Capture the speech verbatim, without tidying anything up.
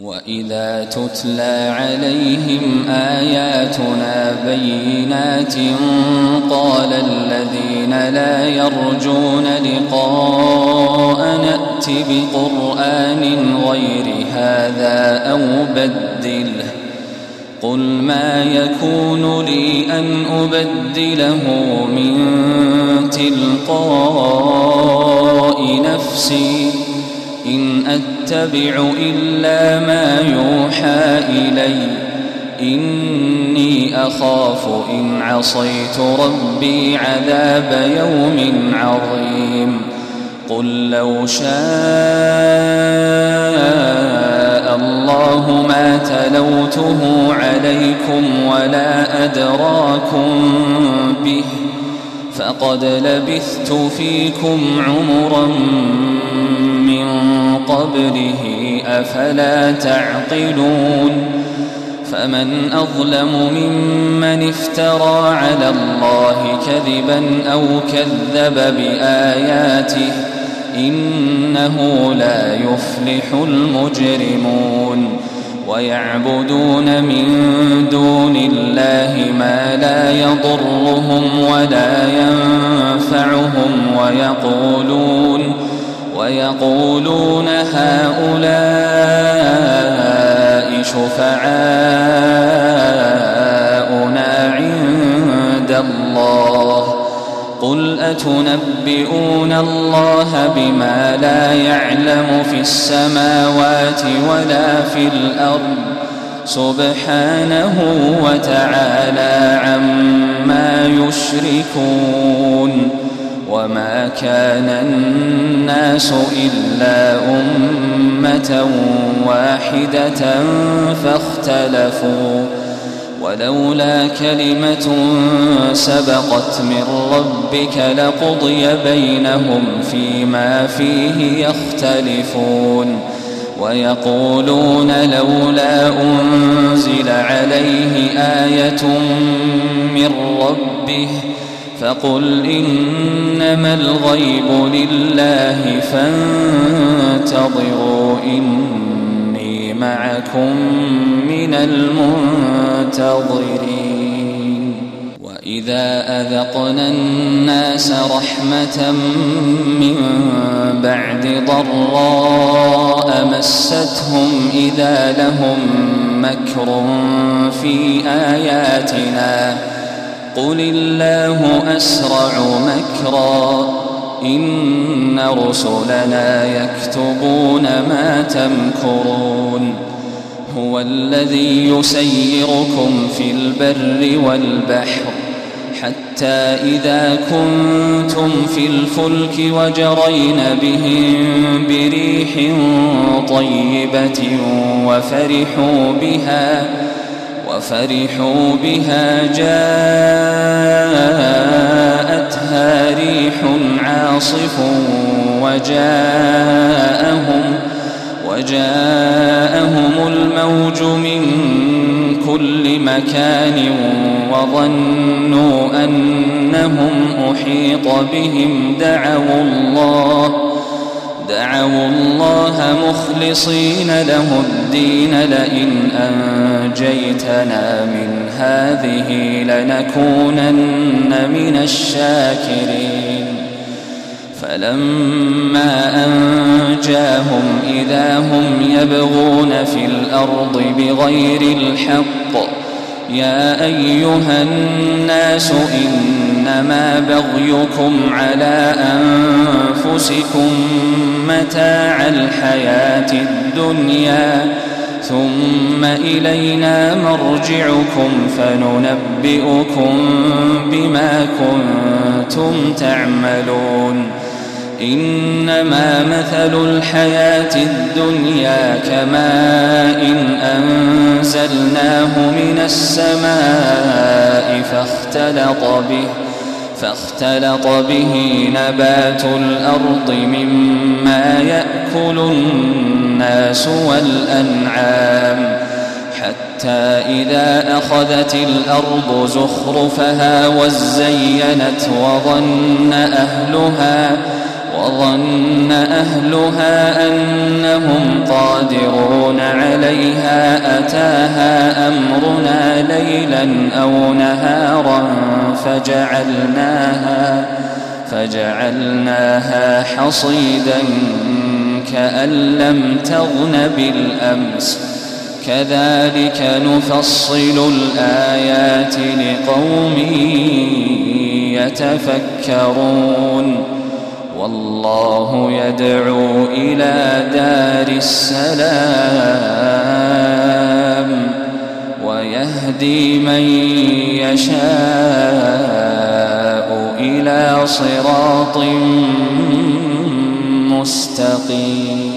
وإذا تتلى عليهم آياتنا بينات قال الذين لا يرجون لقاء نأت بقرآن غير هذا أو بدله قل ما يكون لي أن أبدله من تلقاء نفسي إن أتبع إلا ما يوحى إلي إني أخاف إن عصيت ربي عذاب يوم عظيم قل لو شاء الله ما تلوته عليكم ولا أدراكم به فقد لبثت فيكم عمرا من قبله أفلا تعقلون فمن أظلم ممن افترى على الله كذبا أو كذب بآياته إنه لا يفلح المجرمون ويعبدون من دون الله ما لا يضرهم ولا ينفعهم ويقولون ويقولون هؤلاء شفعاؤنا عند الله قل أتنبئون الله بما لا يعلم في السماوات ولا في الأرض سبحانه وتعالى عما يشركون وما كان الناس إلا أمة واحدة فاختلفوا ولولا كلمة سبقت من ربك لقضي بينهم فيما فيه يختلفون ويقولون لولا أنزل عليه آية من ربه فقل إنما الغيب لله فانتظروا إني معكم من المنتظرين وإذا أذقنا الناس رحمة من بعد ضراء مستهم إذا لهم مكر في آياتنا قل الله أسرع مكرا إن رسلنا يكتبون ما تمكرون هو الذي يسيركم في البر والبحر حتى إذا كنتم في الفلك وجرين بهم بريح طيبة وفرحوا بها وفرحوا بها جاءتها ريح عاصف وجاءهم وجاءهم الموج من كل مكان وظنوا أنهم أحيط بهم دعوا الله دعوا الله مخلصين له الدين لئن أنجيتنا من هذه لنكونن من الشاكرين فلما أنجاهم إذا هم يبغون في الأرض بغير الحق يا أيها الناس إنما بغيكم على أنفسكم متاع الحياة الدنيا ثم إلينا مرجعكم فننبئكم بما كنتم تعملون إنما مثل الحياة الدنيا كماء أنزلناه من السماء فاختلط به فاختلط به نبات الأرض مما يأكل الناس والأنعام حتى إذا أخذت الأرض زخرفها وزينت وظن أهلها وظن أهلها أنهم قادرون عليها أتاها أمرنا ليلا أو نهارا فجعلناها, فجعلناها حصيدا كأن لم تغن بالأمس كذلك نفصل الآيات لقوم يتفكرون والله يدعو إلى دار السلام ويهدي من يشاء إلى صراط مستقيم.